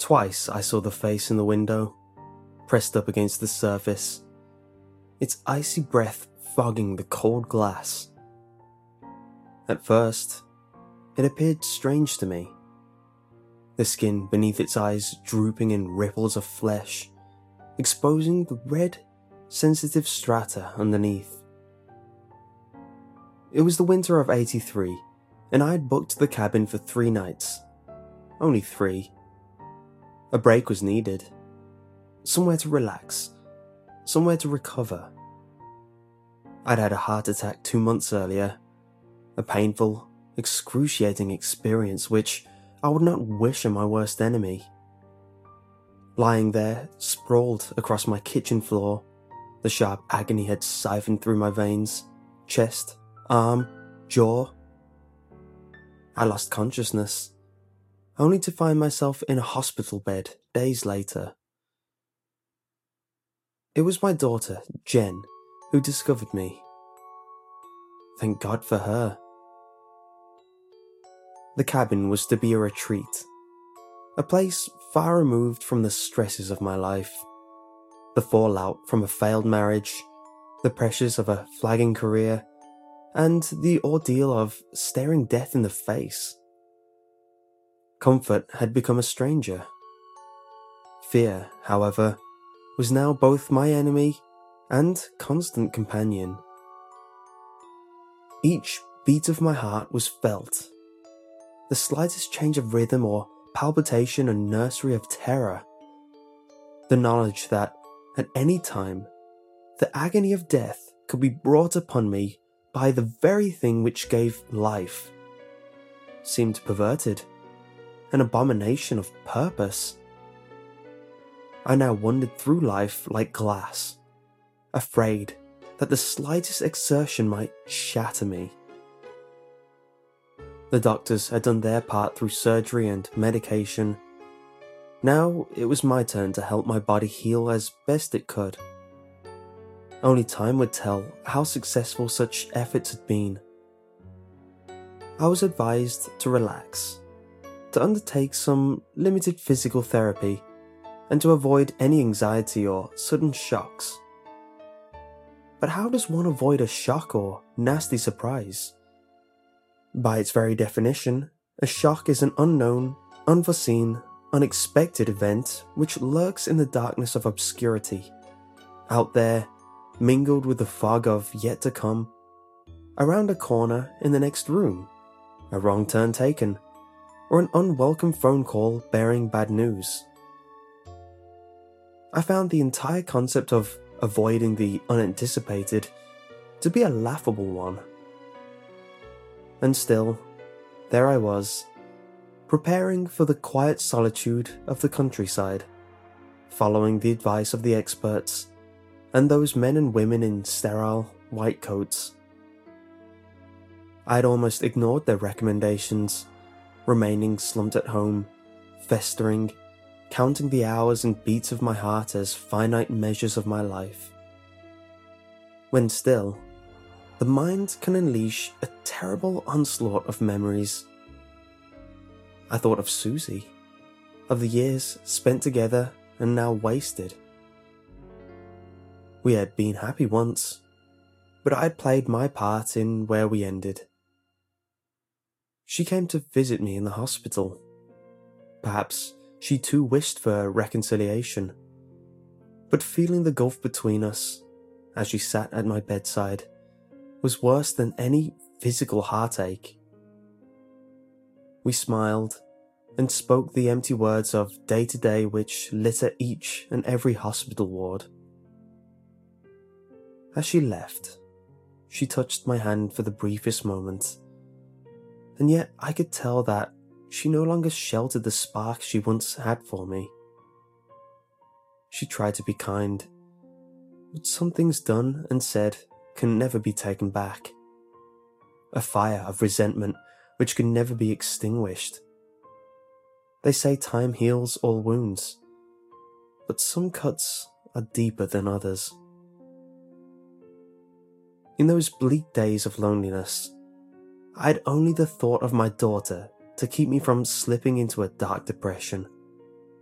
Twice I saw the face in the window, pressed up against the surface, its icy breath fogging the cold glass. At first, it appeared strange to me, the skin beneath its eyes drooping in ripples of flesh, exposing the red, sensitive strata underneath. It was the winter of '83, and I had booked the cabin for 3 nights. Only 3. A break was needed. Somewhere to relax. Somewhere to recover. I'd had a heart attack 2 months earlier. A painful, excruciating experience which I would not wish on my worst enemy. Lying there, sprawled across my kitchen floor, the sharp agony had siphoned through my veins, chest, arm, jaw. I lost consciousness, only to find myself in a hospital bed days later. It was my daughter, Jen, who discovered me. Thank God for her. The cabin was to be a retreat, a place far removed from the stresses of my life, the fallout from a failed marriage, the pressures of a flagging career, and the ordeal of staring death in the face. Comfort had become a stranger. Fear, however, was now both my enemy and constant companion. Each beat of my heart was felt. The slightest change of rhythm or palpitation a nursery of terror. The knowledge that, at any time, the agony of death could be brought upon me by the very thing which gave life, seemed perverted, an abomination of purpose. I now wandered through life like glass, afraid that the slightest exertion might shatter me. The doctors had done their part through surgery and medication. Now it was my turn to help my body heal as best it could. Only time would tell how successful such efforts had been. I was advised to relax, to undertake some limited physical therapy, and to avoid any anxiety or sudden shocks. But how does one avoid a shock or nasty surprise? By its very definition, a shock is an unknown, unforeseen, unexpected event which lurks in the darkness of obscurity, out there, mingled with the fog of yet to come, around a corner in the next room, a wrong turn taken, or an unwelcome phone call bearing bad news. I found the entire concept of avoiding the unanticipated to be a laughable one. And still, there I was, preparing for the quiet solitude of the countryside, following the advice of the experts, and those men and women in sterile white coats. I had almost ignored their recommendations, remaining slumped at home, festering, counting the hours and beats of my heart as finite measures of my life. When still, the mind can unleash a terrible onslaught of memories. I thought of Susie, of the years spent together and now wasted. We had been happy once, but I had played my part in where we ended. She came to visit me in the hospital. Perhaps she too wished for reconciliation, but feeling the gulf between us, as she sat at my bedside, was worse than any physical heartache. We smiled and spoke the empty words of day-to-day which litter each and every hospital ward. As she left, she touched my hand for the briefest moment, and yet I could tell that she no longer sheltered the spark she once had for me. She tried to be kind, but some things done and said can never be taken back. A fire of resentment which can never be extinguished. They say time heals all wounds, but some cuts are deeper than others. In those bleak days of loneliness, I had only the thought of my daughter to keep me from slipping into a dark depression.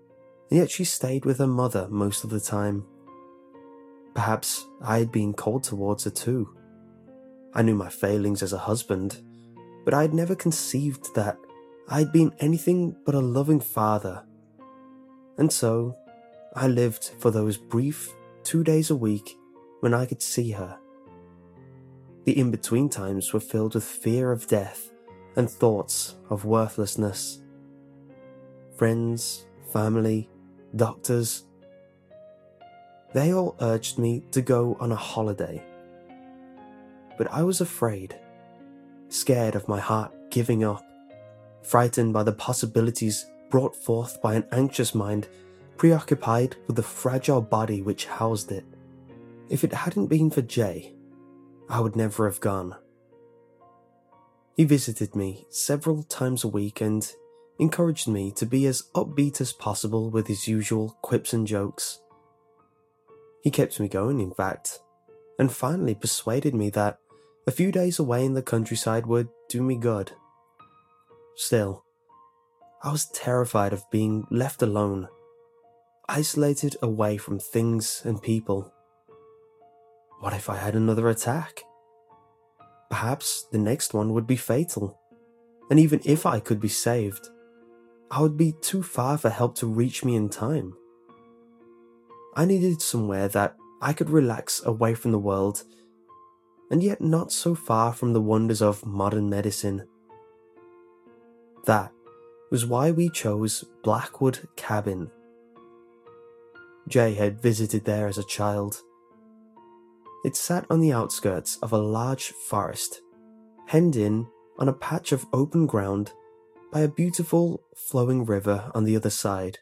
and yet she stayed with her mother most of the time. Perhaps I had been cold towards her too. I knew my failings as a husband, but I had never conceived that I had been anything but a loving father. And so, I lived for those brief 2 days a week when I could see her. The in-between times were filled with fear of death and thoughts of worthlessness. Friends, family, doctors, they all urged me to go on a holiday. But I was afraid, scared of my heart giving up, frightened by the possibilities brought forth by an anxious mind preoccupied with the fragile body which housed it. If it hadn't been for Jay, I would never have gone. He visited me several times a week and encouraged me to be as upbeat as possible with his usual quips and jokes. He kept me going, in fact, and finally persuaded me that a few days away in the countryside would do me good. Still, I was terrified of being left alone, isolated away from things and people. What if I had another attack? Perhaps the next one would be fatal, and even if I could be saved, I would be too far for help to reach me in time. I needed somewhere that I could relax away from the world, and yet not so far from the wonders of modern medicine. That was why we chose Blackwood Cabin. Jay had visited there as a child. It sat on the outskirts of a large forest, hemmed in on a patch of open ground by a beautiful flowing river on the other side.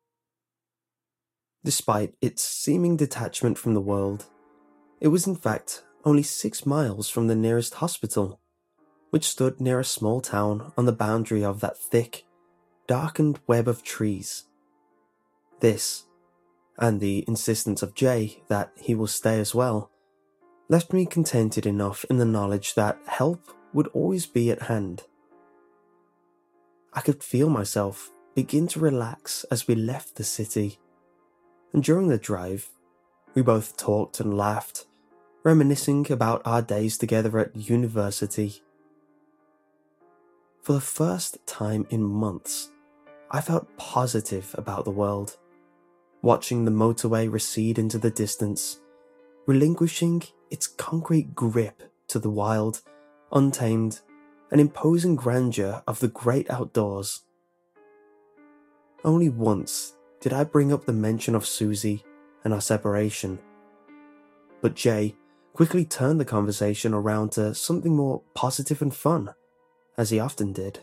Despite its seeming detachment from the world, it was in fact only 6 miles from the nearest hospital, which stood near a small town on the boundary of that thick, darkened web of trees. This, and the insistence of Jay that he will stay as well, left me contented enough in the knowledge that help would always be at hand. I could feel myself begin to relax as we left the city, and during the drive, we both talked and laughed, reminiscing about our days together at university. For the first time in months, I felt positive about the world, watching the motorway recede into the distance, relinquishing its concrete grip to the wild, untamed, and imposing grandeur of the great outdoors. Only once did I bring up the mention of Susie and our separation, but Jay quickly turned the conversation around to something more positive and fun, as he often did.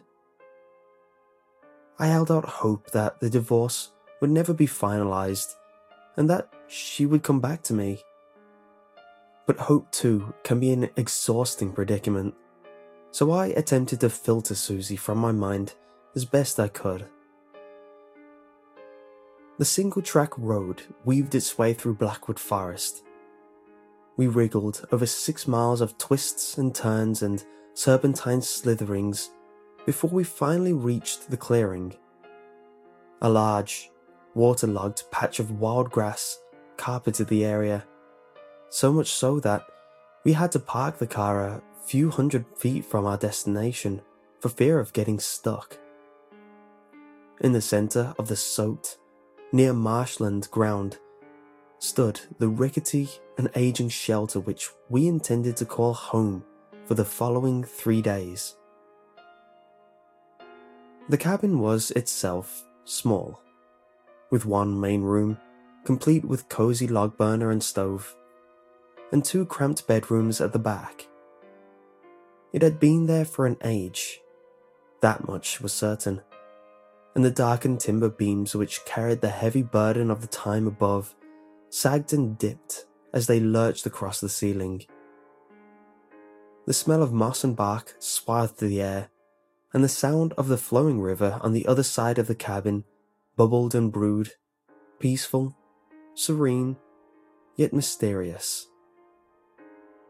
I held out hope that the divorce would never be finalized, and that she would come back to me. But hope too can be an exhausting predicament, so I attempted to filter Susie from my mind as best I could. The single-track road weaved its way through Blackwood Forest. We wriggled over 6 miles of twists and turns and serpentine slitherings before we finally reached the clearing. A large, waterlogged patch of wild grass carpeted the area, so much so that we had to park the car a few hundred feet from our destination for fear of getting stuck. In the center of the soaked, near marshland ground stood the rickety and aging shelter which we intended to call home for the following 3 days. The cabin was itself small, with one main room, complete with cozy log burner and stove, and 2 cramped bedrooms at the back. It had been there for an age, that much was certain, and the darkened timber beams which carried the heavy burden of the time above sagged and dipped as they lurched across the ceiling. The smell of moss and bark swathed the air, and the sound of the flowing river on the other side of the cabin bubbled and brewed, peaceful, serene, yet mysterious.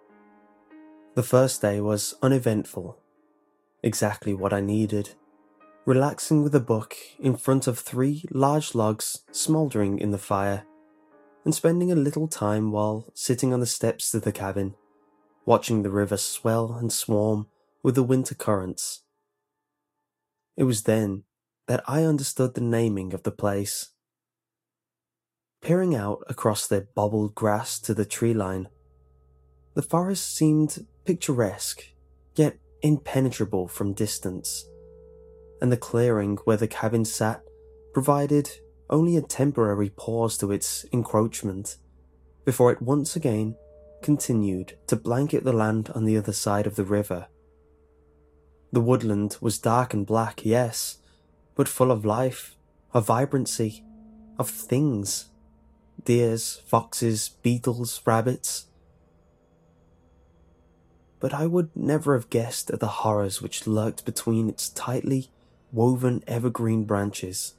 The first day was uneventful, exactly what I needed. relaxing with a book in front of 3 large logs smouldering in the fire, and spending a little time while sitting on the steps to the cabin, watching the river swell and swarm with the winter currents. It was then that I understood the naming of the place. Peering out across the bobbled grass to the tree line, the forest seemed picturesque, yet impenetrable from distance, and the clearing where the cabin sat provided only a temporary pause to its encroachment, before it once again continued to blanket the land on the other side of the river. The woodland was dark and black, yes, but full of life, of vibrancy, of things. Deers, foxes, beetles, rabbits. But I would never have guessed at the horrors which lurked between its tightly woven evergreen branches.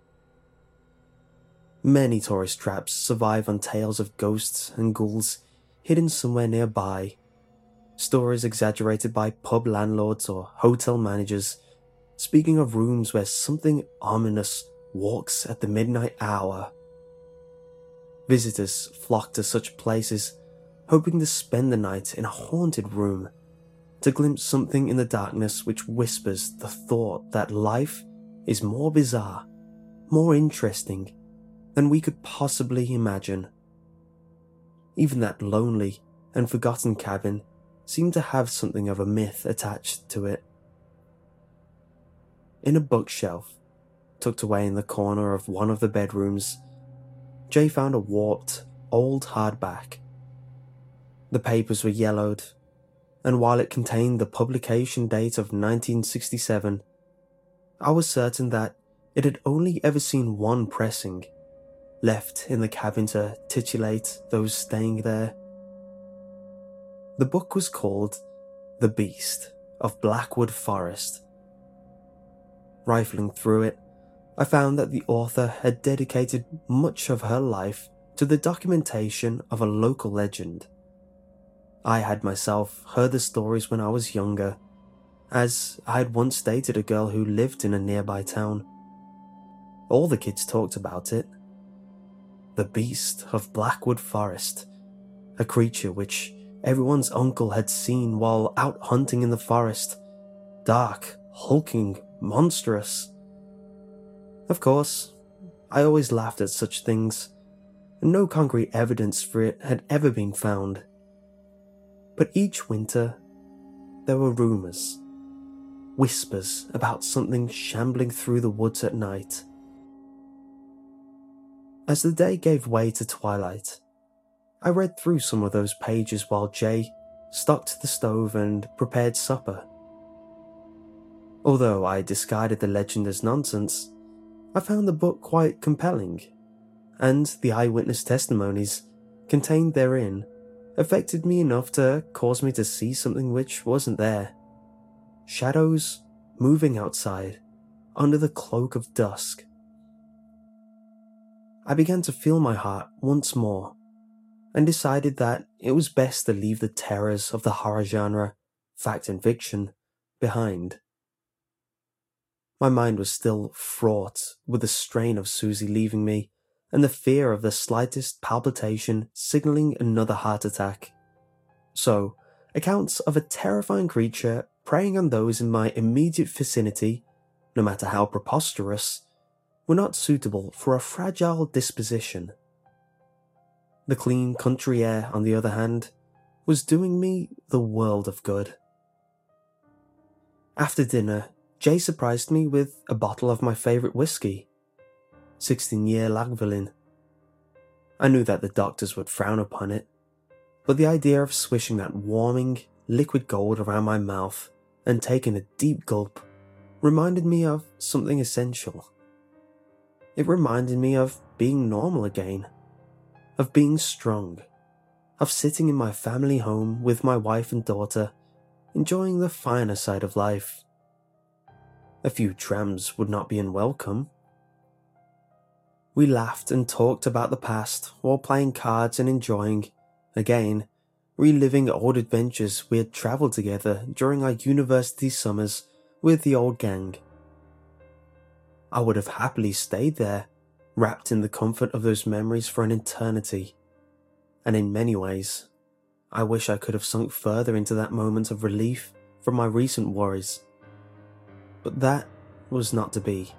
Many tourist traps survive on tales of ghosts and ghouls hidden somewhere nearby, stories exaggerated by pub landlords or hotel managers, speaking of rooms where something ominous walks at the midnight hour. Visitors flock to such places, hoping to spend the night in a haunted room, to glimpse something in the darkness which whispers the thought that life is more bizarre, more interesting than we could possibly imagine. Even that lonely and forgotten cabin seemed to have something of a myth attached to it. In a bookshelf, tucked away in the corner of one of the bedrooms, Jay found a warped, old hardback. The papers were yellowed, and while it contained the publication date of 1967, I was certain that it had only ever seen one pressing, left in the cabin to titillate those staying there. The book was called The Beast of Blackwood Forest. Rifling through it, I found that the author had dedicated much of her life to the documentation of a local legend. I had myself heard the stories when I was younger, as I had once dated a girl who lived in a nearby town. All the kids talked about it. The Beast of Blackwood Forest, a creature which everyone's uncle had seen while out hunting in the forest, dark, hulking, monstrous. Of course, I always laughed at such things, and no concrete evidence for it had ever been found. But each winter, there were rumours, whispers about something shambling through the woods at night. As the day gave way to twilight, I read through some of those pages while Jay stocked the stove and prepared supper. Although I discarded the legend as nonsense, I found the book quite compelling, and the eyewitness testimonies contained therein affected me enough to cause me to see something which wasn't there. Shadows moving outside, under the cloak of dusk. I began to feel my heart once more, and decided that it was best to leave the terrors of the horror genre, fact and fiction, behind. My mind was still fraught with the strain of Susie leaving me, and the fear of the slightest palpitation signalling another heart attack. So, accounts of a terrifying creature preying on those in my immediate vicinity, no matter how preposterous, were not suitable for a fragile disposition. The clean country air, on the other hand, was doing me the world of good. After dinner, Jay surprised me with a bottle of my favourite whiskey, 16-year Lagavulin. I knew that the doctors would frown upon it, but the idea of swishing that warming, liquid gold around my mouth and taking a deep gulp reminded me of something essential. It reminded me of being normal again, of being strong, of sitting in my family home with my wife and daughter, enjoying the finer side of life. A few trams would not be unwelcome. We laughed and talked about the past while playing cards and enjoying, again, reliving old adventures we had travelled together during our university summers with the old gang. I would have happily stayed there, wrapped in the comfort of those memories for an eternity. And in many ways, I wish I could have sunk further into that moment of relief from my recent worries. But that was not to be.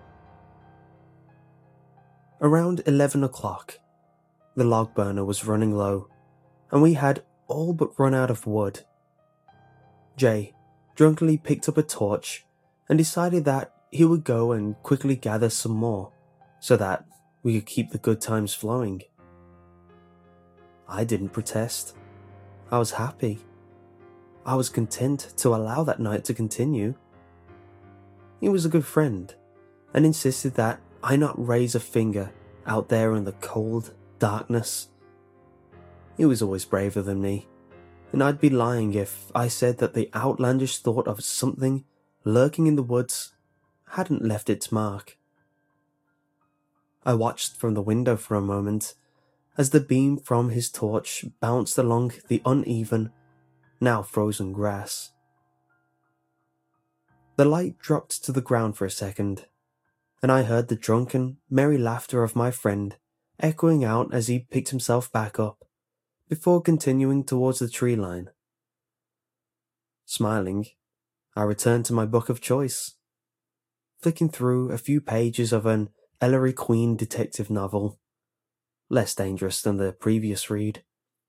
Around 11 o'clock, the log burner was running low, and we had all but run out of wood. Jay drunkenly picked up a torch and decided that he would go and quickly gather some more, so that we could keep the good times flowing. I didn't protest. I was happy. I was content to allow that night to continue. He was a good friend, and insisted that I not raise a finger out there in the cold darkness. He was always braver than me, and I'd be lying if I said that the outlandish thought of something lurking in the woods hadn't left its mark. I watched from the window for a moment as the beam from his torch bounced along the uneven, now frozen grass. The light dropped to the ground for a second, and I heard the drunken, merry laughter of my friend echoing out as he picked himself back up, before continuing towards the tree line. Smiling, I returned to my book of choice, flicking through a few pages of an Ellery Queen detective novel, less dangerous than the previous read.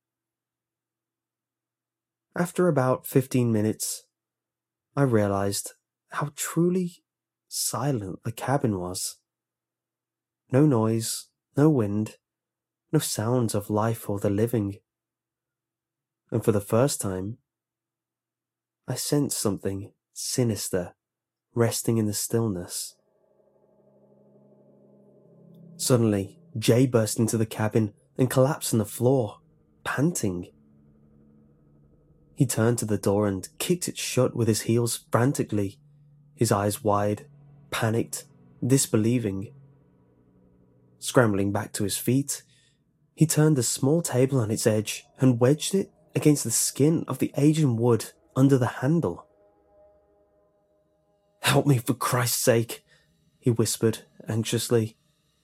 After about 15 minutes, I realized how truly silent the cabin was. No noise, no wind, no sounds of life or the living. And for the first time, I sensed something sinister resting in the stillness. Suddenly, Jay burst into the cabin and collapsed on the floor, panting. He turned to the door and kicked it shut with his heels frantically, his eyes wide, panicked, disbelieving. Scrambling back to his feet, he turned the small table on its edge and wedged it against the skin of the aging wood under the handle. "Help me, for Christ's sake," he whispered anxiously.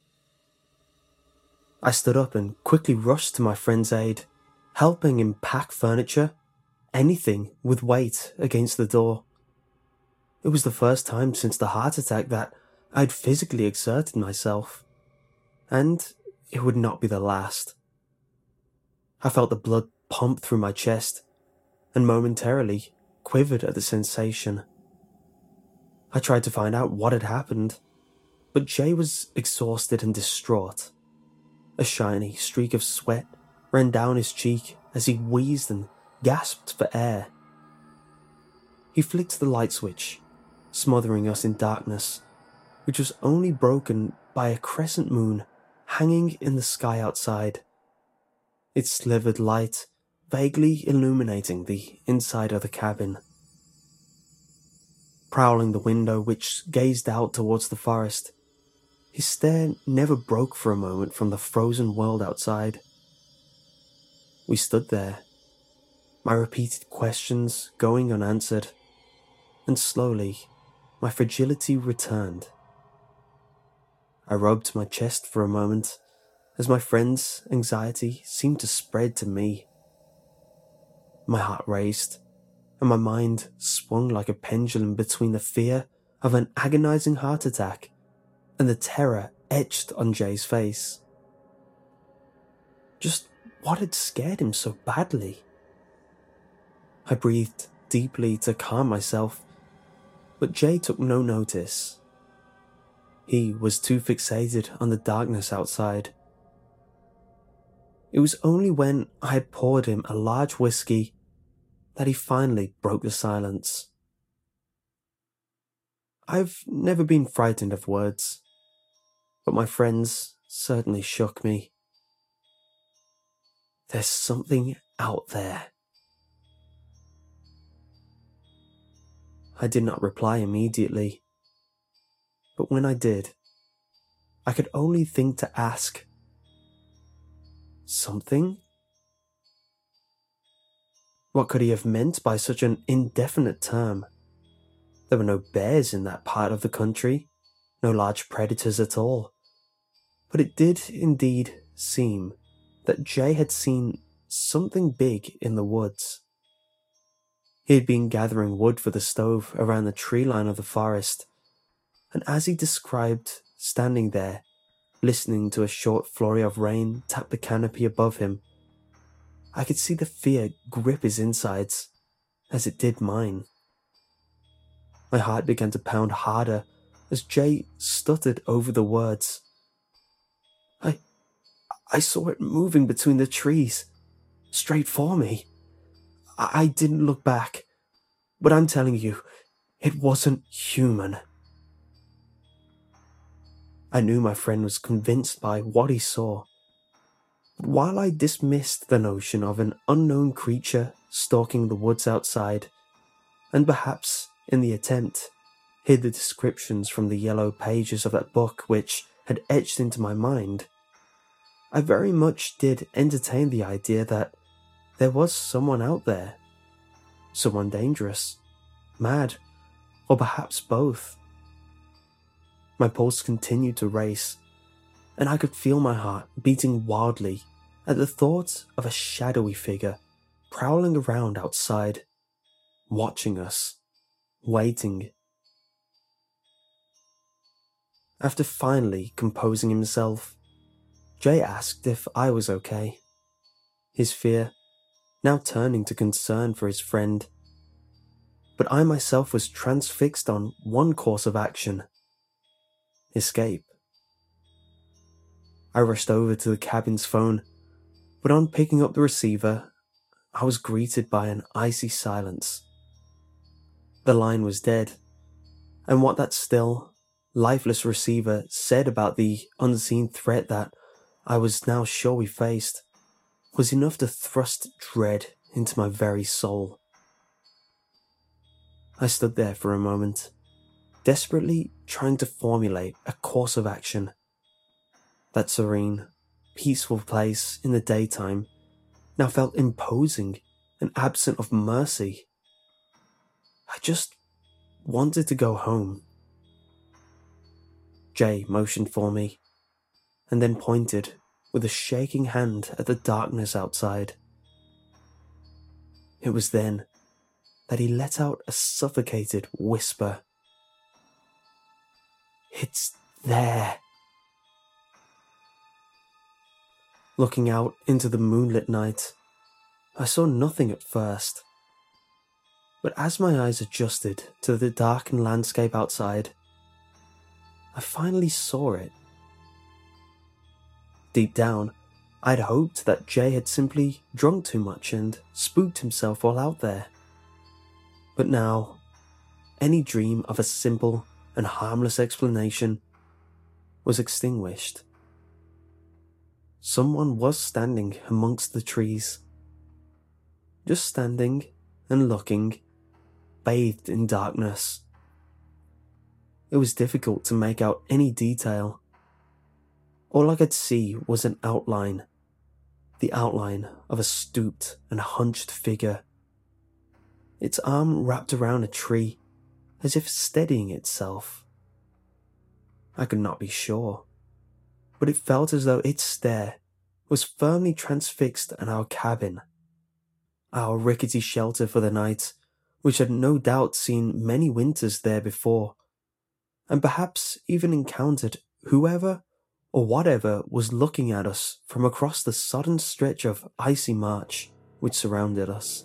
I stood up and quickly rushed to my friend's aid, helping him pack furniture, anything with weight, against the door. It was the first time since the heart attack that I'd physically exerted myself, and it would not be the last. I felt the blood pump through my chest, and momentarily quivered at the sensation. I tried to find out what had happened, but Jay was exhausted and distraught. A shiny streak of sweat ran down his cheek as he wheezed and gasped for air. He flicked the light switch, smothering us in darkness, which was only broken by a crescent moon hanging in the sky outside, its slivered light vaguely illuminating the inside of the cabin. Prowling the window which gazed out towards the forest, his stare never broke for a moment from the frozen world outside. We stood there, my repeated questions going unanswered, and slowly my fragility returned. I rubbed my chest for a moment as my friend's anxiety seemed to spread to me. My heart raced, and my mind swung like a pendulum between the fear of an agonizing heart attack and the terror etched on Jay's face. Just what had scared him so badly? I breathed deeply to calm myself, but Jay took no notice. He was too fixated on the darkness outside. It was only when I had poured him a large whiskey that he finally broke the silence. I've never been frightened of words, but my friends certainly shook me. There's something out there. I did not reply immediately, but when I did, I could only think to ask, something? What could he have meant by such an indefinite term? There were no bears in that part of the country, no large predators at all. But it did indeed seem that Jay had seen something big in the woods. He had been gathering wood for the stove around the tree line of the forest, and as he described standing there, listening to a short flurry of rain tap the canopy above him, I could see the fear grip his insides, as it did mine. My heart began to pound harder as Jay stuttered over the words. I saw it moving between the trees, straight for me. I didn't look back, but I'm telling you, it wasn't human. I knew my friend was convinced by what he saw. But while I dismissed the notion of an unknown creature stalking the woods outside, and perhaps, in the attempt, hid the descriptions from the yellow pages of that book which had etched into my mind, I very much did entertain the idea that there was someone out there. Someone dangerous, mad, or perhaps both. My pulse continued to race, and I could feel my heart beating wildly at the thought of a shadowy figure prowling around outside, watching us, waiting. After finally composing himself, Jay asked if I was okay, his fear now turning to concern for his friend. But I myself was transfixed on one course of action: escape. I rushed over to the cabin's phone, but on picking up the receiver, I was greeted by an icy silence. The line was dead, and what that still, lifeless receiver said about the unseen threat that I was now sure we faced was enough to thrust dread into my very soul. I stood there for a moment, desperately trying to formulate a course of action. That serene, peaceful place in the daytime now felt imposing and absent of mercy. I just wanted to go home. Jay motioned for me, and then pointed with a shaking hand at the darkness outside. It was then that he let out a suffocated whisper. "It's there." Looking out into the moonlit night, I saw nothing at first. But as my eyes adjusted to the darkened landscape outside, I finally saw it. Deep down, I'd hoped that Jay had simply drunk too much and spooked himself while out there. But now, any dream of a simple and harmless explanation was extinguished. Someone was standing amongst the trees. Just standing and looking, bathed in darkness. It was difficult to make out any detail. All I could see was an outline, the outline of a stooped and hunched figure, its arm wrapped around a tree as if steadying itself. I could not be sure, but it felt as though its stare was firmly transfixed on our cabin, our rickety shelter for the night, which had no doubt seen many winters there before, and perhaps even encountered whoever or whatever was looking at us from across the sodden stretch of icy march which surrounded us.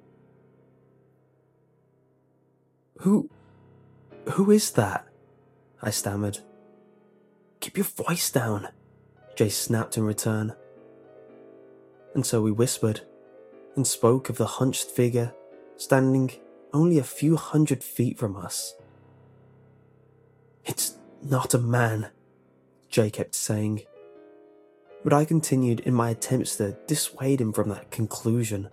Who is that?" I stammered. "Keep your voice down," Jay snapped in return. And so we whispered, and spoke of the hunched figure standing only a few 100 feet from us. "It's not a man," Jay kept saying, but I continued in my attempts to dissuade him from that conclusion.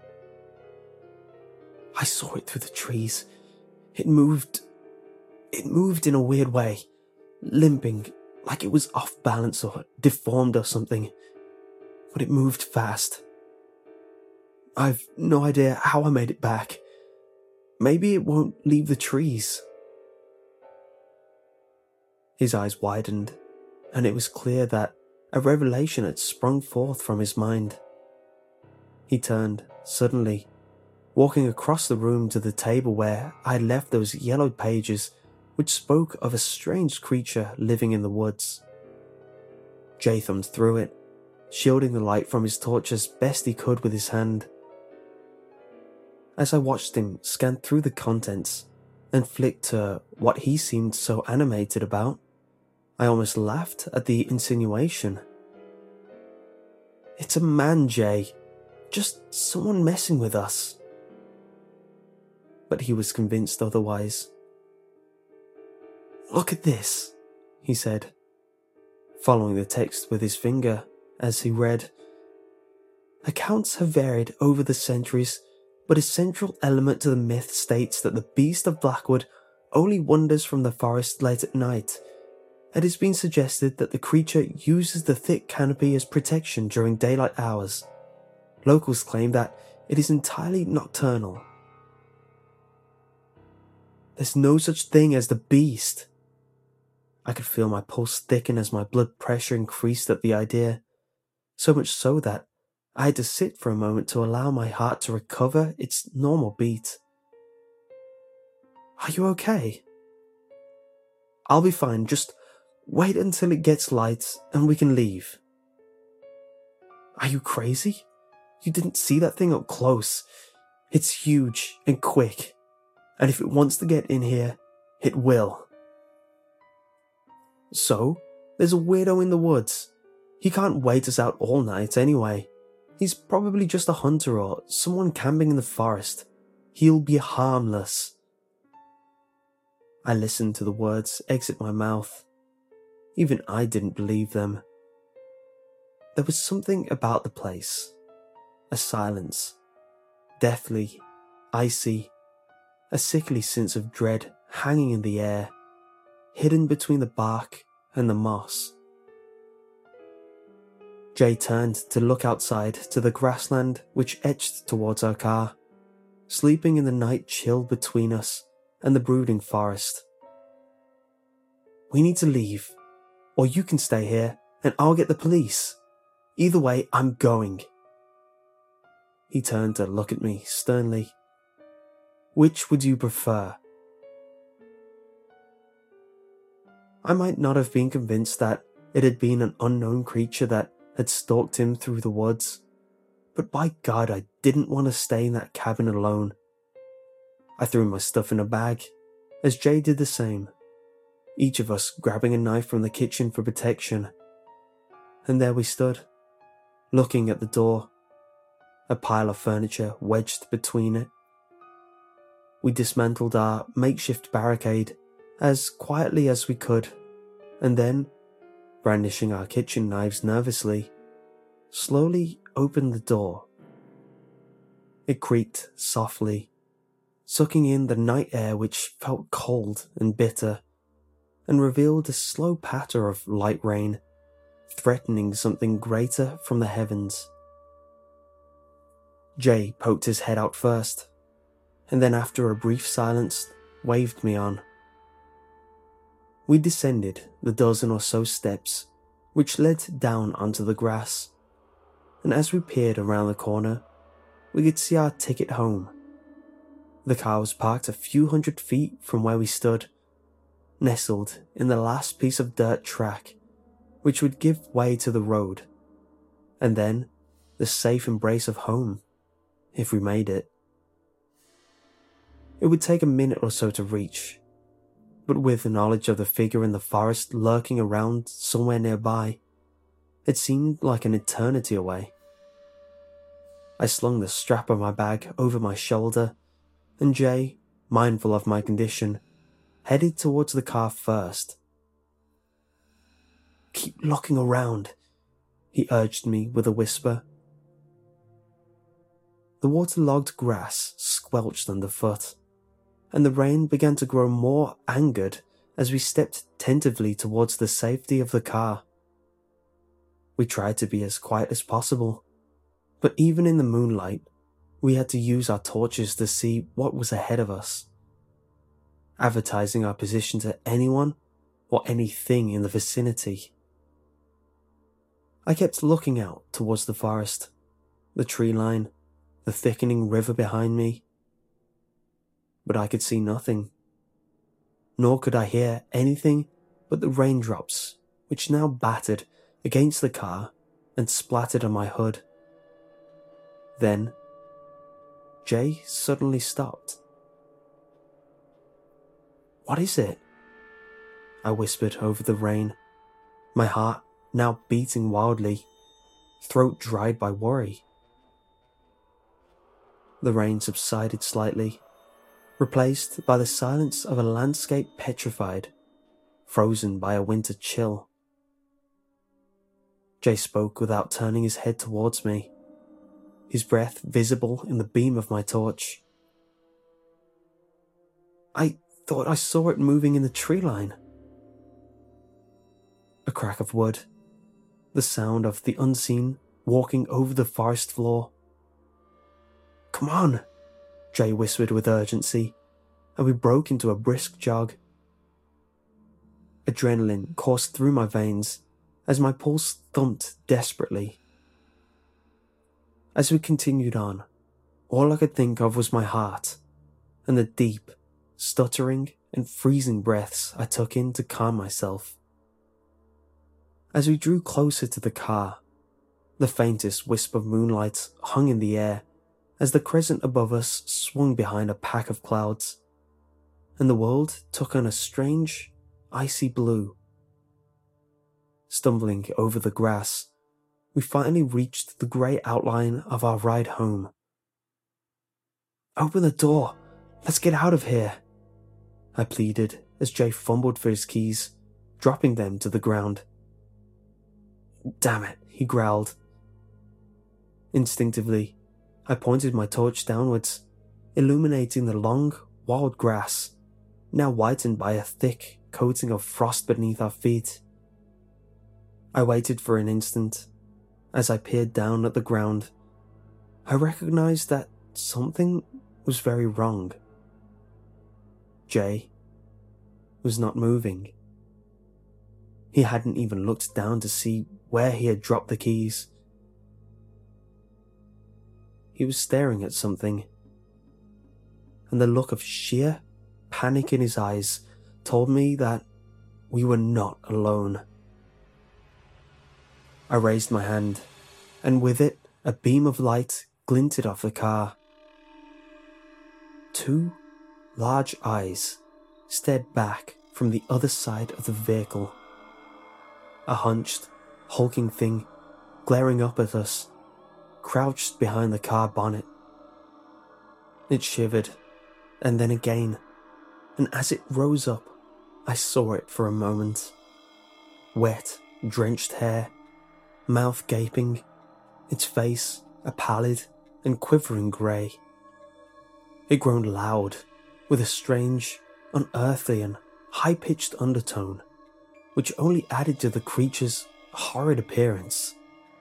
"I saw it through the trees. It moved in a weird way, limping like it was off balance or deformed or something, but it moved fast. I've no idea how I made it back. Maybe it won't leave the trees." His eyes widened, and it was clear that a revelation had sprung forth from his mind. He turned, suddenly, walking across the room to the table where I had left those yellowed pages which spoke of a strange creature living in the woods. Jay thumbed through it, shielding the light from his torch as best he could with his hand. As I watched him scan through the contents and flick to what he seemed so animated about, I almost laughed at the insinuation. "It's a man, Jay. Just someone messing with us." But he was convinced otherwise. "Look at this," he said, following the text with his finger as he read. "Accounts have varied over the centuries, but a central element to the myth states that the Beast of Blackwood only wanders from the forest late at night. It has been suggested that the creature uses the thick canopy as protection during daylight hours. Locals claim that it is entirely nocturnal." There's no such thing as the Beast. I could feel my pulse thicken as my blood pressure increased at the idea, so much so that I had to sit for a moment to allow my heart to recover its normal beat. "Are you okay?" "I'll be fine, just wait until it gets light and we can leave." "Are you crazy? You didn't see that thing up close. It's huge and quick, and if it wants to get in here, it will." "So, there's a weirdo in the woods. He can't wait us out all night anyway. He's probably just a hunter or someone camping in the forest. He'll be harmless." I listened to the words exit my mouth. Even I didn't believe them. There was something about the place. A silence. Deathly, icy, a sickly sense of dread hanging in the air, hidden between the bark and the moss. Jay turned to look outside to the grassland which edged towards our car, sleeping in the night chill between us and the brooding forest. "We need to leave, or you can stay here and I'll get the police. Either way, I'm going." He turned to look at me sternly. "Which would you prefer?" I might not have been convinced that it had been an unknown creature that had stalked him through the woods, but by God, I didn't want to stay in that cabin alone. I threw my stuff in a bag, as Jay did the same, each of us grabbing a knife from the kitchen for protection. And there we stood, looking at the door, a pile of furniture wedged between it. We dismantled our makeshift barricade as quietly as we could, and then, brandishing our kitchen knives nervously, slowly opened the door. It creaked softly, sucking in the night air which felt cold and bitter, and revealed a slow patter of light rain, threatening something greater from the heavens. Jay poked his head out first, and then after a brief silence, waved me on. We descended the dozen or so steps which led down onto the grass, and as we peered around the corner, we could see our ticket home. The car was parked a few hundred feet from where we stood, nestled in the last piece of dirt track which would give way to the road, and then the safe embrace of home, if we made it. It would take a minute or so to reach, but with the knowledge of the figure in the forest lurking around somewhere nearby, it seemed like an eternity away. I slung the strap of my bag over my shoulder, and Jay, mindful of my condition, headed towards the car first. "Keep looking around," he urged me with a whisper. The waterlogged grass squelched underfoot, and the rain began to grow more angered as we stepped tentatively towards the safety of the car. We tried to be as quiet as possible, but even in the moonlight, we had to use our torches to see what was ahead of us. Advertising our position to anyone or anything in the vicinity. I kept looking out towards the forest, the tree line, the thickening river behind me. But I could see nothing, nor could I hear anything but the raindrops which now battered against the car and splattered on my hood. Then, Jay suddenly stopped. "What is it?" I whispered over the rain, my heart now beating wildly, throat dried by worry. The rain subsided slightly, replaced by the silence of a landscape petrified, frozen by a winter chill. Jay spoke without turning his head towards me, his breath visible in the beam of my torch. "I thought I saw it moving in the tree line." A crack of wood, the sound of the unseen walking over the forest floor. "Come on," Jay whispered with urgency, and we broke into a brisk jog. Adrenaline coursed through my veins as my pulse thumped desperately. As we continued on, all I could think of was my heart and the deep, stuttering and freezing breaths I took in to calm myself. As we drew closer to the car, the faintest wisp of moonlight hung in the air as the crescent above us swung behind a pack of clouds, and the world took on a strange, icy blue. Stumbling over the grass, we finally reached the grey outline of our ride home. "Open the door! Let's get out of here!" I pleaded as Jay fumbled for his keys, dropping them to the ground. "Damn it," he growled. Instinctively, I pointed my torch downwards, illuminating the long, wild grass, now whitened by a thick coating of frost beneath our feet. I waited for an instant. As I peered down at the ground, I recognized that something was very wrong. Jay was not moving. He hadn't even looked down to see where he had dropped the keys. He was staring at something, and the look of sheer panic in his eyes told me that we were not alone. I raised my hand, and with it, a beam of light glinted off the car. Two large eyes stared back from the other side of the vehicle. A hunched, hulking thing glaring up at us, crouched behind the car bonnet. It shivered, and then again, and as it rose up, I saw it for a moment. Wet, drenched hair, mouth gaping, its face a pallid and quivering grey. It groaned loud, with a strange, unearthly and high-pitched undertone, which only added to the creature's horrid appearance.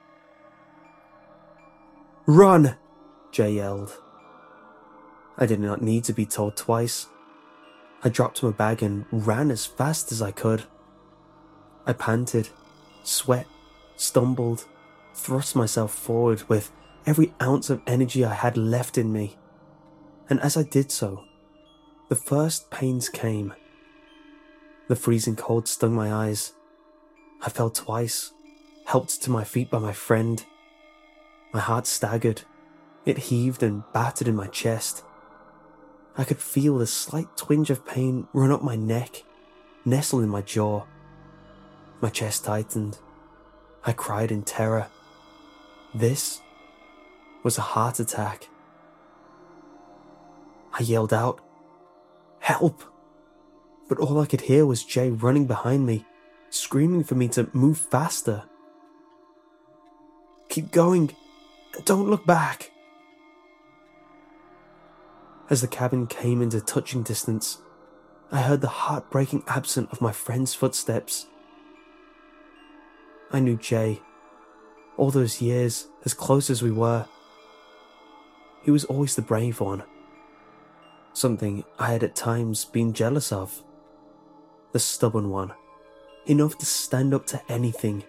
"Run!" Jay yelled. I did not need to be told twice. I dropped my bag and ran as fast as I could. I panted, sweat, stumbled, thrust myself forward with every ounce of energy I had left in me. And as I did so, the first pains came. The freezing cold stung my eyes. I fell twice, helped to my feet by my friend. My heart staggered. It heaved and battered in my chest. I could feel the slight twinge of pain run up my neck, nestle in my jaw. My chest tightened. I cried in terror. This was a heart attack. I yelled out, "Help!" But all I could hear was Jay running behind me, screaming for me to move faster. "Keep going, and don't look back." As the cabin came into touching distance, I heard the heartbreaking absence of my friend's footsteps. I knew Jay. All those years, as close as we were, he was always the brave one. Something I had at times been jealous of. The stubborn one enough to stand up to anything.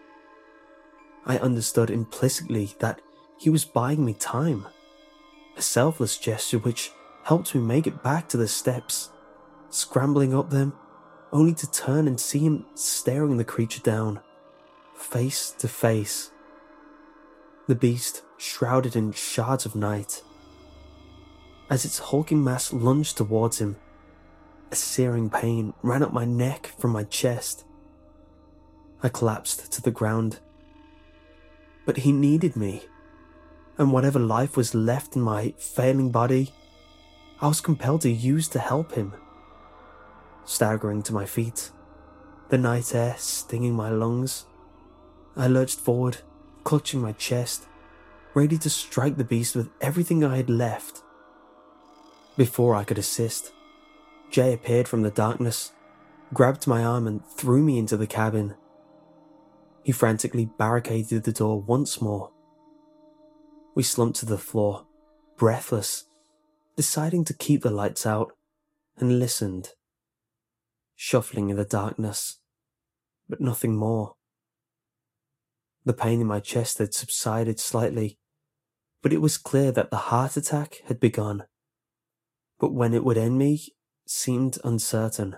I understood implicitly that he was buying me time, a selfless gesture which helped me make it back to the steps, scrambling up them, only to turn and see him staring the creature down, face to face. The beast shrouded in shards of night. As its hulking mass lunged towards him, a searing pain ran up my neck from my chest. I collapsed to the ground. But he needed me, and whatever life was left in my failing body, I was compelled to use to help him. Staggering to my feet, the night air stinging my lungs, I lurched forward, clutching my chest, ready to strike the beast with everything I had left. Before I could assist, Jay appeared from the darkness, grabbed my arm and threw me into the cabin. He frantically barricaded the door once more. We slumped to the floor, breathless, deciding to keep the lights out, and listened. Shuffling in the darkness, but nothing more. The pain in my chest had subsided slightly, but it was clear that the heart attack had begun. But when it would end me seemed uncertain.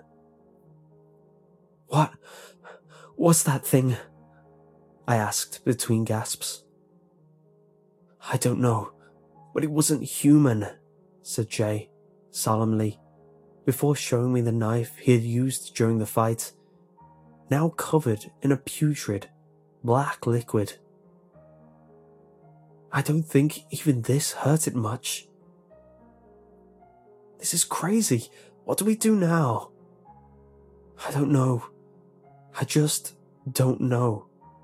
What's that thing?" I asked between gasps. "I don't know, but it wasn't human," said Jay, solemnly, before showing me the knife he had used during the fight, now covered in a putrid, black liquid. "I don't think even this hurt it much." "This is crazy. What do we do now?" "I don't know. I just don't know."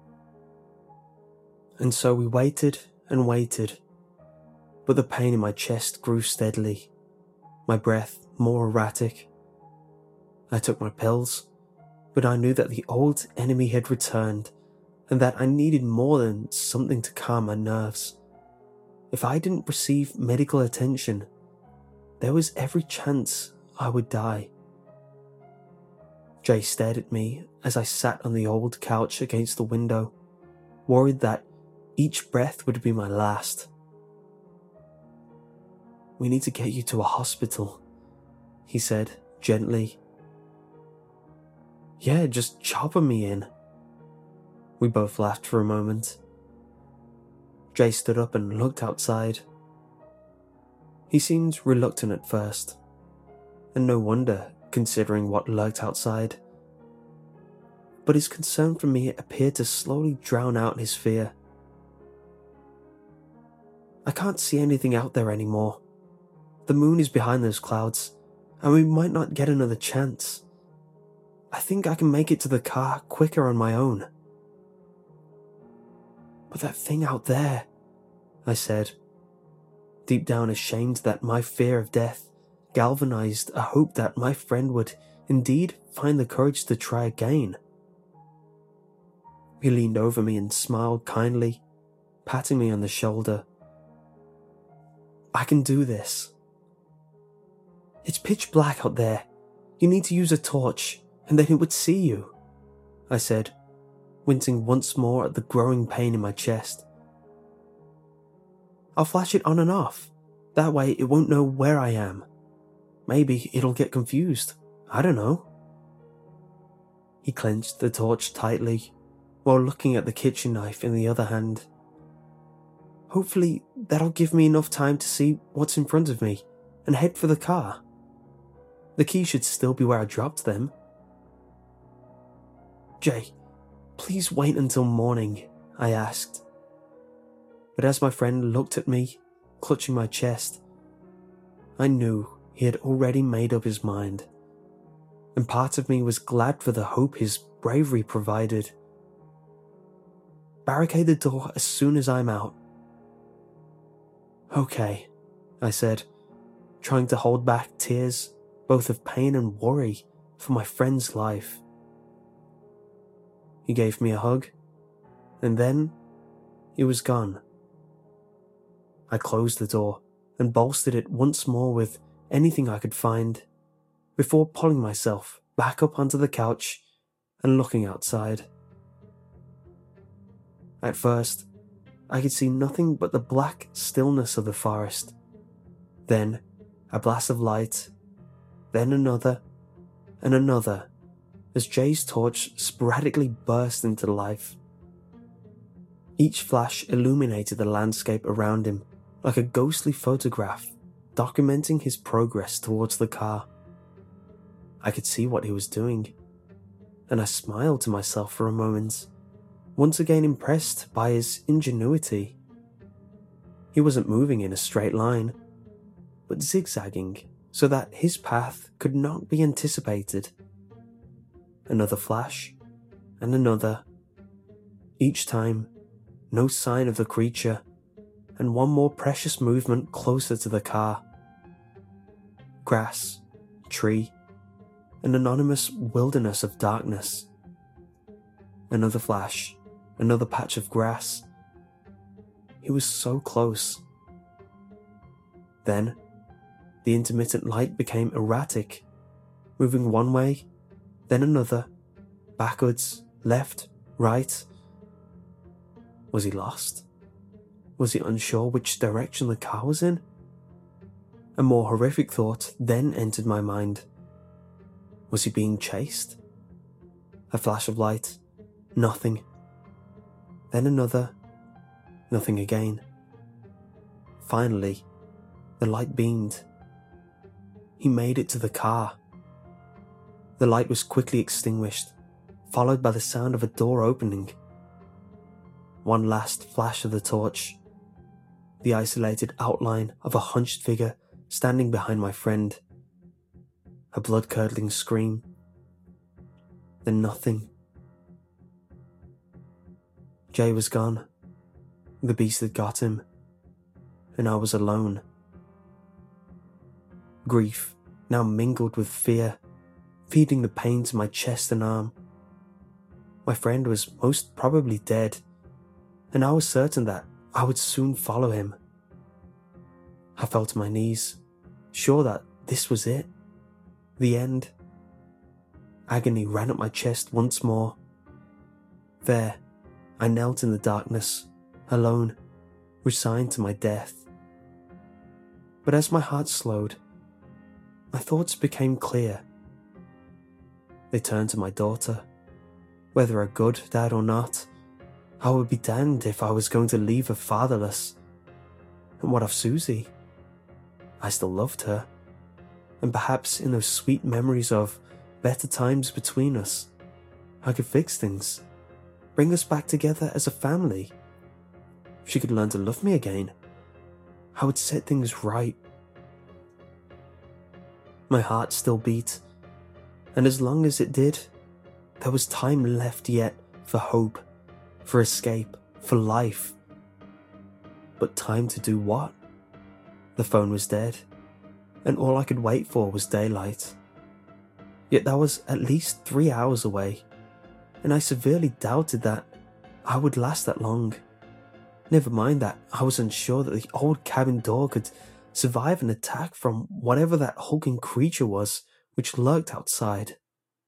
And so we waited and waited, but the pain in my chest grew steadily, my breath more erratic. I took my pills, but I knew that the old enemy had returned, and that I needed more than something to calm my nerves. If I didn't receive medical attention, there was every chance I would die. Jay stared at me as I sat on the old couch against the window, worried that each breath would be my last. "We need to get you to a hospital," he said gently. "Yeah, just chopper me in." We both laughed for a moment. Jay stood up and looked outside. He seemed reluctant at first, and no wonder, considering what lurked outside. But his concern for me appeared to slowly drown out his fear. "I can't see anything out there anymore. The moon is behind those clouds, and we might not get another chance. I think I can make it to the car quicker on my own." "But that thing out there," I said, deep down ashamed that my fear of death galvanized a hope that my friend would indeed find the courage to try again. He leaned over me and smiled kindly, patting me on the shoulder. "I can do this." "It's pitch black out there. You need to use a torch, and then it would see you," I said, wincing once more at the growing pain in my chest. "I'll flash it on and off. That way it won't know where I am. Maybe it'll get confused. I don't know." He clenched the torch tightly, while looking at the kitchen knife in the other hand. "Hopefully that'll give me enough time to see what's in front of me and head for the car. The key should still be where I dropped them." "Jay, please wait until morning," I asked. But as my friend looked at me, clutching my chest, I knew he had already made up his mind, and part of me was glad for the hope his bravery provided. "Barricade the door as soon as I'm out." "Okay," I said, trying to hold back tears, both of pain and worry, for my friend's life. He gave me a hug, and then he was gone. I closed the door and bolstered it once more with anything I could find, before pulling myself back up onto the couch and looking outside. At first, I could see nothing but the black stillness of the forest. Then, a blast of light, then another, and another, as Jay's torch sporadically burst into life. Each flash illuminated the landscape around him like a ghostly photograph, documenting his progress towards the car. I could see what he was doing, and I smiled to myself for a moment, once again impressed by his ingenuity. He wasn't moving in a straight line, but zigzagging so that his path could not be anticipated. Another flash, and another. Each time, no sign of the creature, and one more precious movement closer to the car. Grass, tree, an anonymous wilderness of darkness. Another flash, another patch of grass. He was so close. Then, the intermittent light became erratic, moving one way, then another, backwards, left, right. Was he lost? Was he unsure which direction the car was in? A more horrific thought then entered my mind. Was he being chased? A flash of light, nothing. Then another, nothing again. Finally, the light beamed. He made it to the car. The light was quickly extinguished, followed by the sound of a door opening. One last flash of the torch, the isolated outline of a hunched figure standing behind my friend. A blood-curdling scream. Then nothing. Jay was gone. The beast had got him, and I was alone. Grief now mingled with fear, feeding the pain to my chest and arm. My friend was most probably dead, and I was certain that I would soon follow him. I fell to my knees, sure that this was it, the end. Agony ran up my chest once more. There, I knelt in the darkness, alone, resigned to my death. But as my heart slowed, my thoughts became clear. They turned to my daughter. Whether a good dad or not, I would be damned if I was going to leave her fatherless. And what of Susie? I still loved her, and perhaps in those sweet memories of better times between us, I could fix things, bring us back together as a family. If she could learn to love me again, I would set things right. My heart still beat, and as long as it did, there was time left yet for hope, for escape, for life. But time to do what? The phone was dead, and all I could wait for was daylight. Yet that was at least 3 hours away, and I severely doubted that I would last that long. Never mind that I was unsure that the old cabin door could survive an attack from whatever that hulking creature was which lurked outside.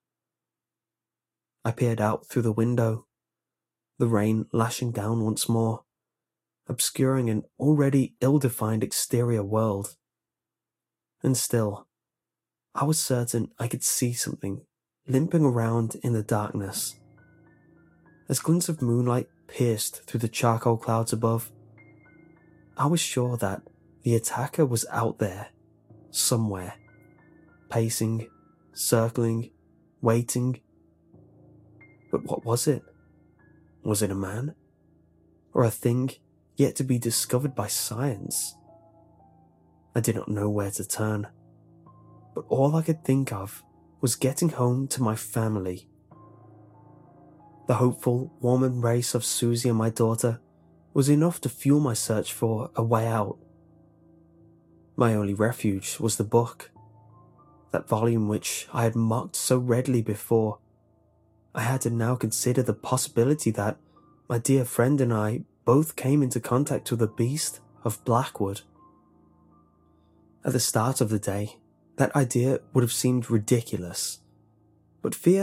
I peered out through the window, the rain lashing down once more, obscuring an already ill-defined exterior world. And still, I was certain I could see something limping around in the darkness. As glints of moonlight pierced through the charcoal clouds above, I was sure that the attacker was out there, somewhere, pacing, circling, waiting. But what was it? Was it a man? Or a thing yet to be discovered by science? I did not know where to turn, but all I could think of was getting home to my family. The hopeful, warm embrace of Susie and my daughter was enough to fuel my search for a way out. My only refuge was the book, that volume which I had mocked so readily before. I had to now consider the possibility that my dear friend and I both came into contact with the beast of Blackwood. At the start of the day, that idea would have seemed ridiculous, but fear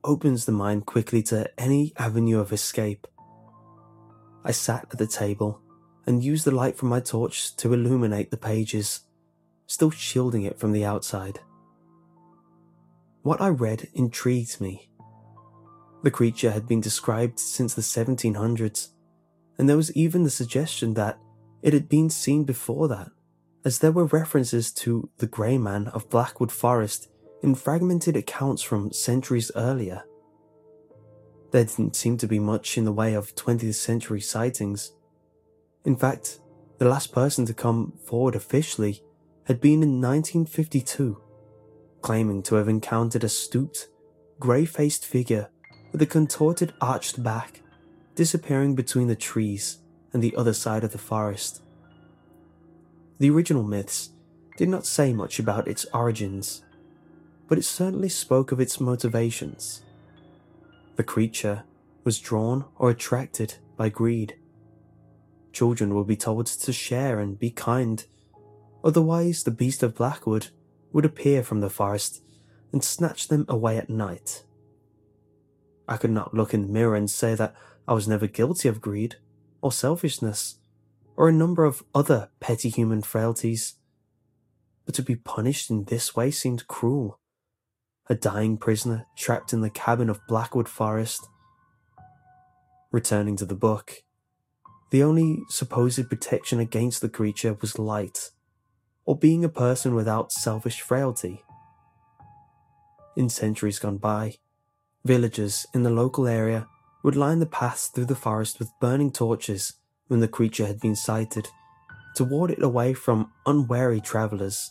opens the mind quickly to any avenue of escape. I sat at the table and used the light from my torch to illuminate the pages, still shielding it from the outside. What I read intrigued me. The creature had been described since the 1700s, and there was even the suggestion that it had been seen before that, as there were references to the Grey Man of Blackwood Forest in fragmented accounts from centuries earlier. There didn't seem to be much in the way of 20th century sightings. In fact, the last person to come forward officially had been in 1952, claiming to have encountered a stooped, grey-faced figure with a contorted arched back disappearing between the trees and the other side of the forest. The original myths did not say much about its origins, but it certainly spoke of its motivations. The creature was drawn or attracted by greed. Children would be told to share and be kind, otherwise the beast of Blackwood would appear from the forest and snatch them away at night. I could not look in the mirror and say that I was never guilty of greed, or selfishness, or a number of other petty human frailties, but to be punished in this way seemed cruel. A dying prisoner trapped in the cabin of Blackwood Forest. Returning to the book, the only supposed protection against the creature was light, or being a person without selfish frailty. In centuries gone by, villagers in the local area would line the paths through the forest with burning torches when the creature had been sighted, to ward it away from unwary travellers.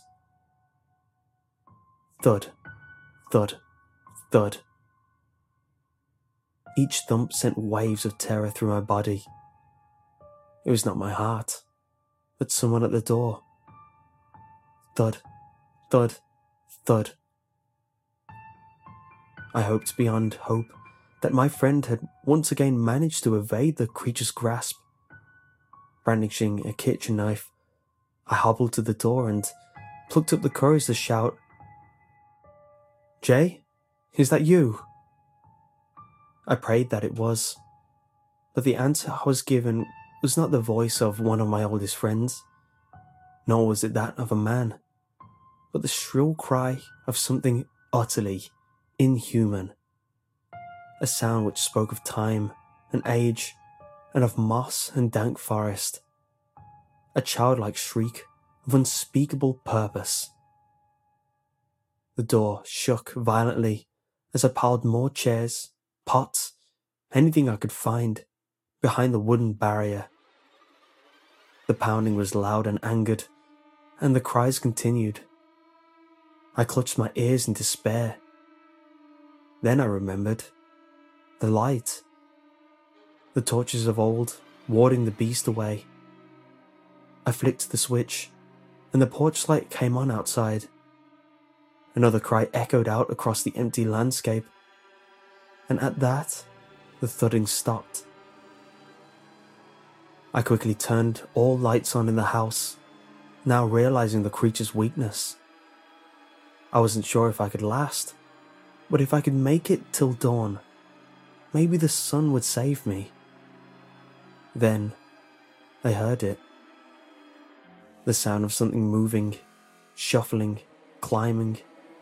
Thud, thud, thud. Each thump sent waves of terror through my body. It was not my heart, but someone at the door. Thud, thud, thud. I hoped beyond hope that my friend had once again managed to evade the creature's grasp. Brandishing a kitchen knife, I hobbled to the door and plucked up the courage to shout, "Jay, is that you?" I prayed that it was, but the answer I was given was not the voice of one of my oldest friends, nor was it that of a man, but the shrill cry of something utterly inhuman. A sound which spoke of time and age, and of moss and dank forest. A childlike shriek of unspeakable purpose. The door shook violently as I piled more chairs, pots, anything I could find, behind the wooden barrier. The pounding was loud and angered, and the cries continued. I clutched my ears in despair. Then I remembered. The light. The torches of old, warding the beast away. I flicked the switch, and the porch light came on outside. Another cry echoed out across the empty landscape, and at that, the thudding stopped. I quickly turned all lights on in the house, now realizing the creature's weakness. I wasn't sure if I could last, but if I could make it till dawn, maybe the sun would save me. Then, I heard it. The sound of something moving, shuffling, climbing.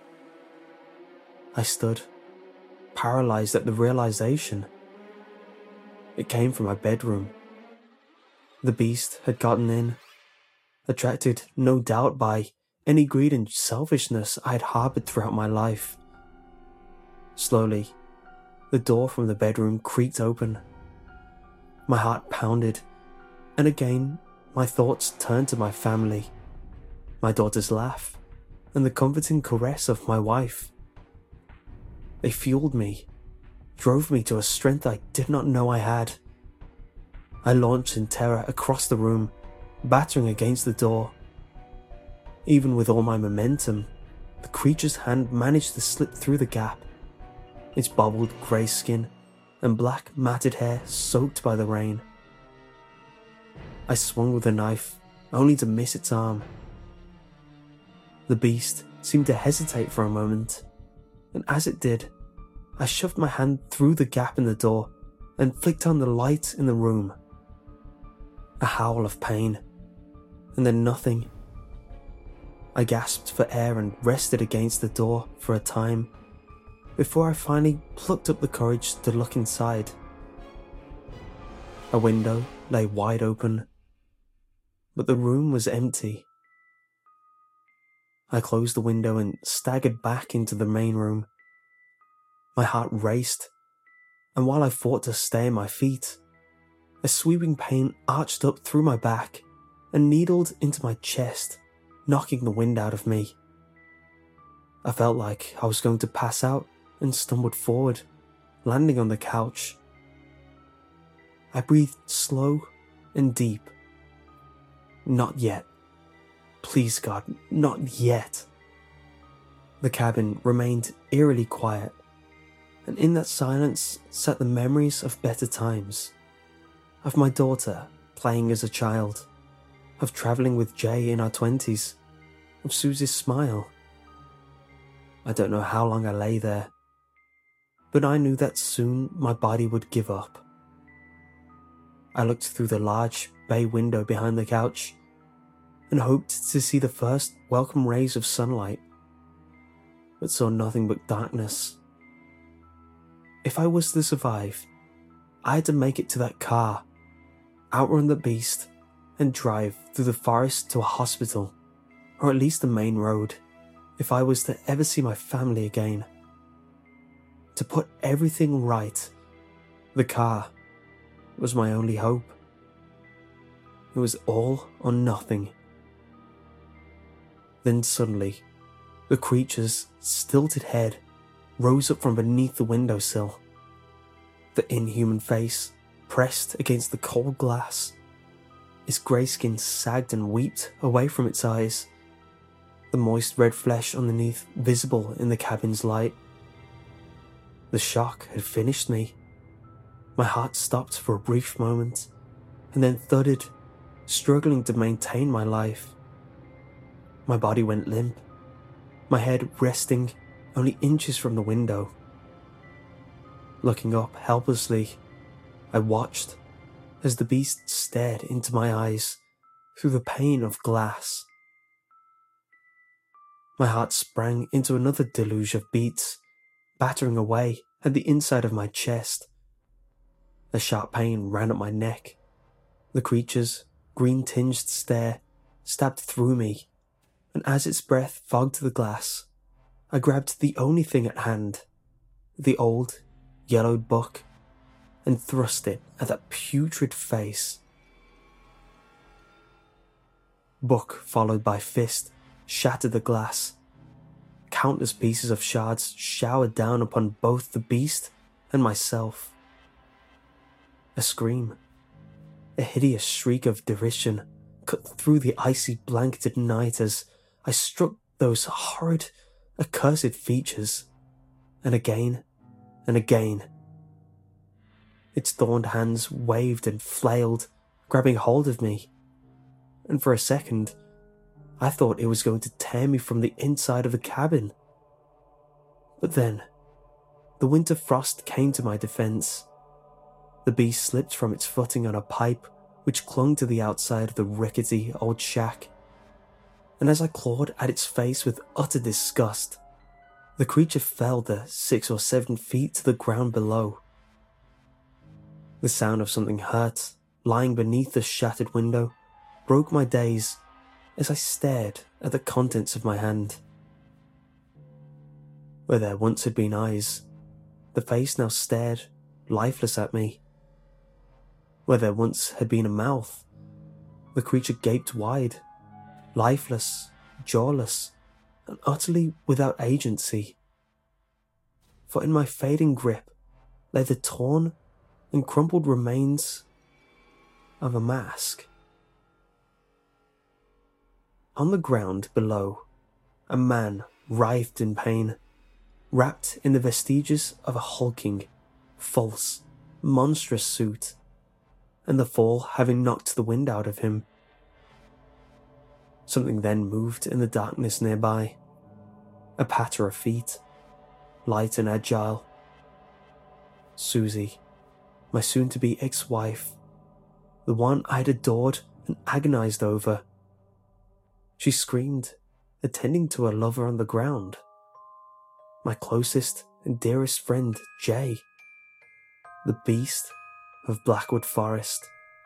I stood, paralyzed at the realization. It came from my bedroom. The beast had gotten in, attracted no doubt by any greed and selfishness I had harbored throughout my life. Slowly, the door from the bedroom creaked open. My heart pounded, and again my thoughts turned to my family, my daughter's laugh, and the comforting caress of my wife. They fueled me, drove me to a strength I did not know I had. I launched in terror across the room, battering against the door. Even with all my momentum, the creature's hand managed to slip through the gap, its bobbled grey skin and black matted hair soaked by the rain. I swung with the knife, only to miss its arm. The beast seemed to hesitate for a moment, and as it did, I shoved my hand through the gap in the door and flicked on the light in the room. A howl of pain, and then nothing. I gasped for air and rested against the door for a time before I finally plucked up the courage to look inside. A window lay wide open, but the room was empty. I closed the window and staggered back into the main room. My heart raced, and while I fought to stay on my feet, a sweeping pain arched up through my back and needled into my chest, knocking the wind out of me. I felt like I was going to pass out and stumbled forward, landing on the couch. I breathed slow and deep. Not yet. Please God, not yet. The cabin remained eerily quiet, and in that silence sat the memories of better times. Of my daughter playing as a child, of travelling with Jay in our 20s, of Susie's smile. I don't know how long I lay there, but I knew that soon my body would give up. I looked through the large bay window behind the couch and hoped to see the first welcome rays of sunlight, but saw nothing but darkness. If I was to survive, I had to make it to that car, outrun the beast, and drive through the forest to a hospital, or at least the main road, if I was to ever see my family again. To put everything right, the car was my only hope. It was all or nothing. Then suddenly, the creature's stilted head rose up from beneath the windowsill. The inhuman face pressed against the cold glass. Its grey skin sagged and weeped away from its eyes, the moist red flesh underneath visible in the cabin's light. The shock had finished me. My heart stopped for a brief moment, and then thudded, struggling to maintain my life. My body went limp, my head resting only inches from the window. Looking up helplessly, I watched as the beast stared into my eyes through the pane of glass. My heart sprang into another deluge of beats, battering away at the inside of my chest. A sharp pain ran up my neck. The creature's green-tinged stare stabbed through me, and as its breath fogged the glass, I grabbed the only thing at hand, the old, yellowed book, and thrust it at that putrid face. Book followed by fist shattered the glass. Countless pieces of shards showered down upon both the beast and myself. A scream, a hideous shriek of derision, cut through the icy blanketed night as I struck those horrid, accursed features, and again and again. Its thorned hands waved and flailed, grabbing hold of me, and for a second, I thought it was going to tear me from the inside of the cabin. But then, the winter frost came to my defense. The beast slipped from its footing on a pipe which clung to the outside of the rickety old shack, and as I clawed at its face with utter disgust, the creature fell the 6 or 7 feet to the ground below. The sound of something hurt, lying beneath the shattered window, broke my daze as I stared at the contents of my hand. Where there once had been eyes, the face now stared, lifeless at me. Where there once had been a mouth, the creature gaped wide, lifeless, jawless, and utterly without agency. For in my fading grip lay the torn and crumpled remains of a mask. On the ground below, a man writhed in pain, wrapped in the vestiges of a hulking, false, monstrous suit, and the fall having knocked the wind out of him. Something then moved in the darkness nearby, a patter of feet, light and agile, Susie, my soon-to-be ex-wife, the one I'd adored and agonized over. She screamed, attending to her lover on the ground. My closest and dearest friend, Jay, the beast of Blackwood Forest.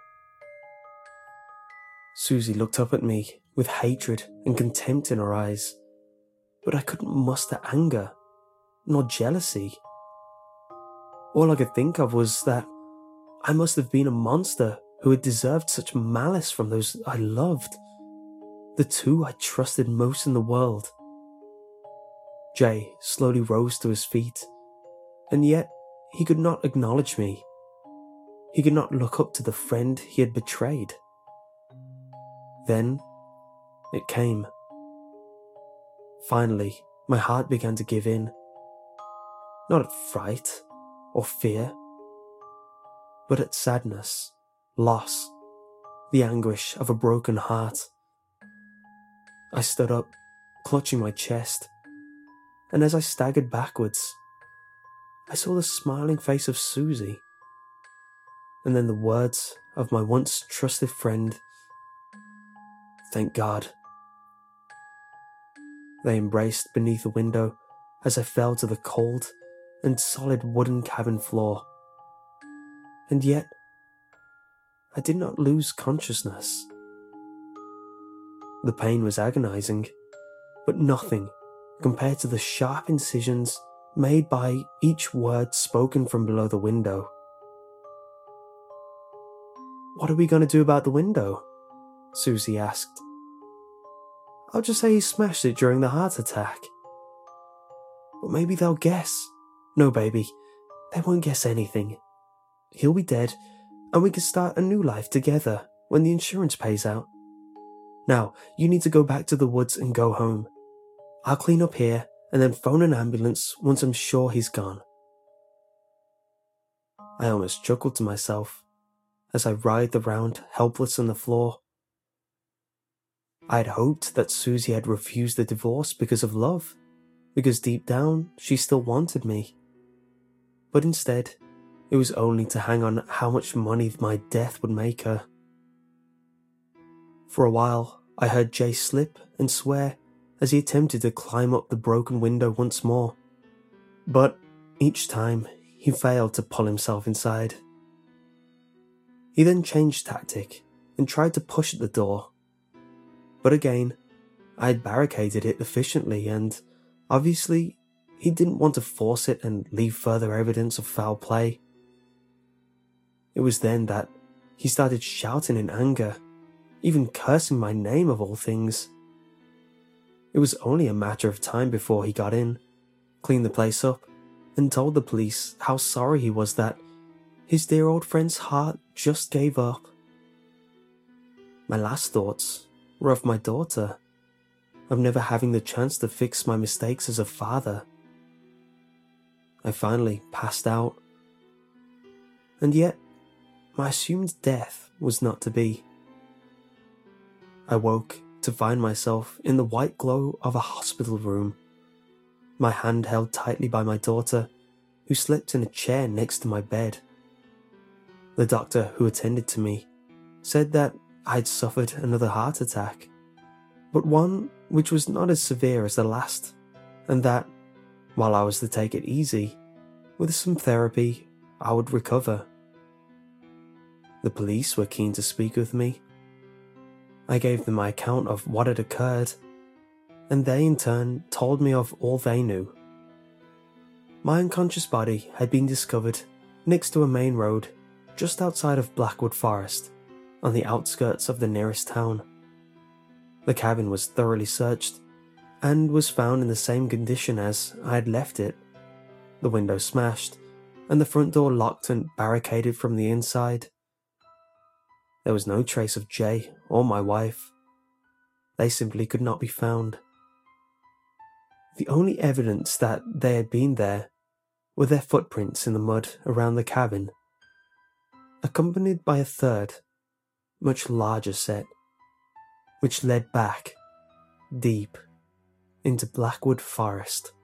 Susie looked up at me with hatred and contempt in her eyes, but I couldn't muster anger, nor jealousy. All I could think of was that I must have been a monster who had deserved such malice from those I loved, the two I trusted most in the world. Jay slowly rose to his feet, and yet he could not acknowledge me. He could not look up to the friend he had betrayed. Then it came. Finally, my heart began to give in. Not at fright or fear, but at sadness, loss, the anguish of a broken heart. I stood up, clutching my chest, and as I staggered backwards, I saw the smiling face of Susie, and then the words of my once trusted friend, "Thank God." They embraced beneath a window as I fell to the cold and solid wooden cabin floor. And yet, I did not lose consciousness. The pain was agonizing, but nothing compared to the sharp incisions made by each word spoken from below the window. "What are we going to do about the window?" Susie asked. "I'll just say he smashed it during the heart attack." "But maybe they'll guess." "No, baby, they won't guess anything. He'll be dead, and we can start a new life together when the insurance pays out. Now, you need to go back to the woods and go home. I'll clean up here and then phone an ambulance once I'm sure he's gone." I almost chuckled to myself as I writhed around helpless on the floor. I had hoped that Susie had refused the divorce because of love, because deep down she still wanted me. But instead, it was only to hang on how much money my death would make her. For a while, I heard Jay slip and swear as he attempted to climb up the broken window once more. But each time, he failed to pull himself inside. He then changed tactic and tried to push at the door. But again, I had barricaded it efficiently, and obviously, he didn't want to force it and leave further evidence of foul play. It was then that he started shouting in anger, even cursing my name of all things. It was only a matter of time before he got in, cleaned the place up, and told the police how sorry he was that his dear old friend's heart just gave up. My last thoughts were of my daughter, of never having the chance to fix my mistakes as a father. I finally passed out. And yet, my assumed death was not to be. I woke to find myself in the white glow of a hospital room, my hand held tightly by my daughter, who slept in a chair next to my bed. The doctor who attended to me said that I had suffered another heart attack, but one which was not as severe as the last, and that, while I was to take it easy, with some therapy, I would recover. The police were keen to speak with me. I gave them my account of what had occurred, and they in turn told me of all they knew. My unconscious body had been discovered next to a main road just outside of Blackwood Forest, on the outskirts of the nearest town. The cabin was thoroughly searched, and was found in the same condition as I had left it, the window smashed, and the front door locked and barricaded from the inside. There was no trace of Jay or my wife. They simply could not be found. The only evidence that they had been there were their footprints in the mud around the cabin, accompanied by a third, much larger set, which led back, deep, into Blackwood Forest.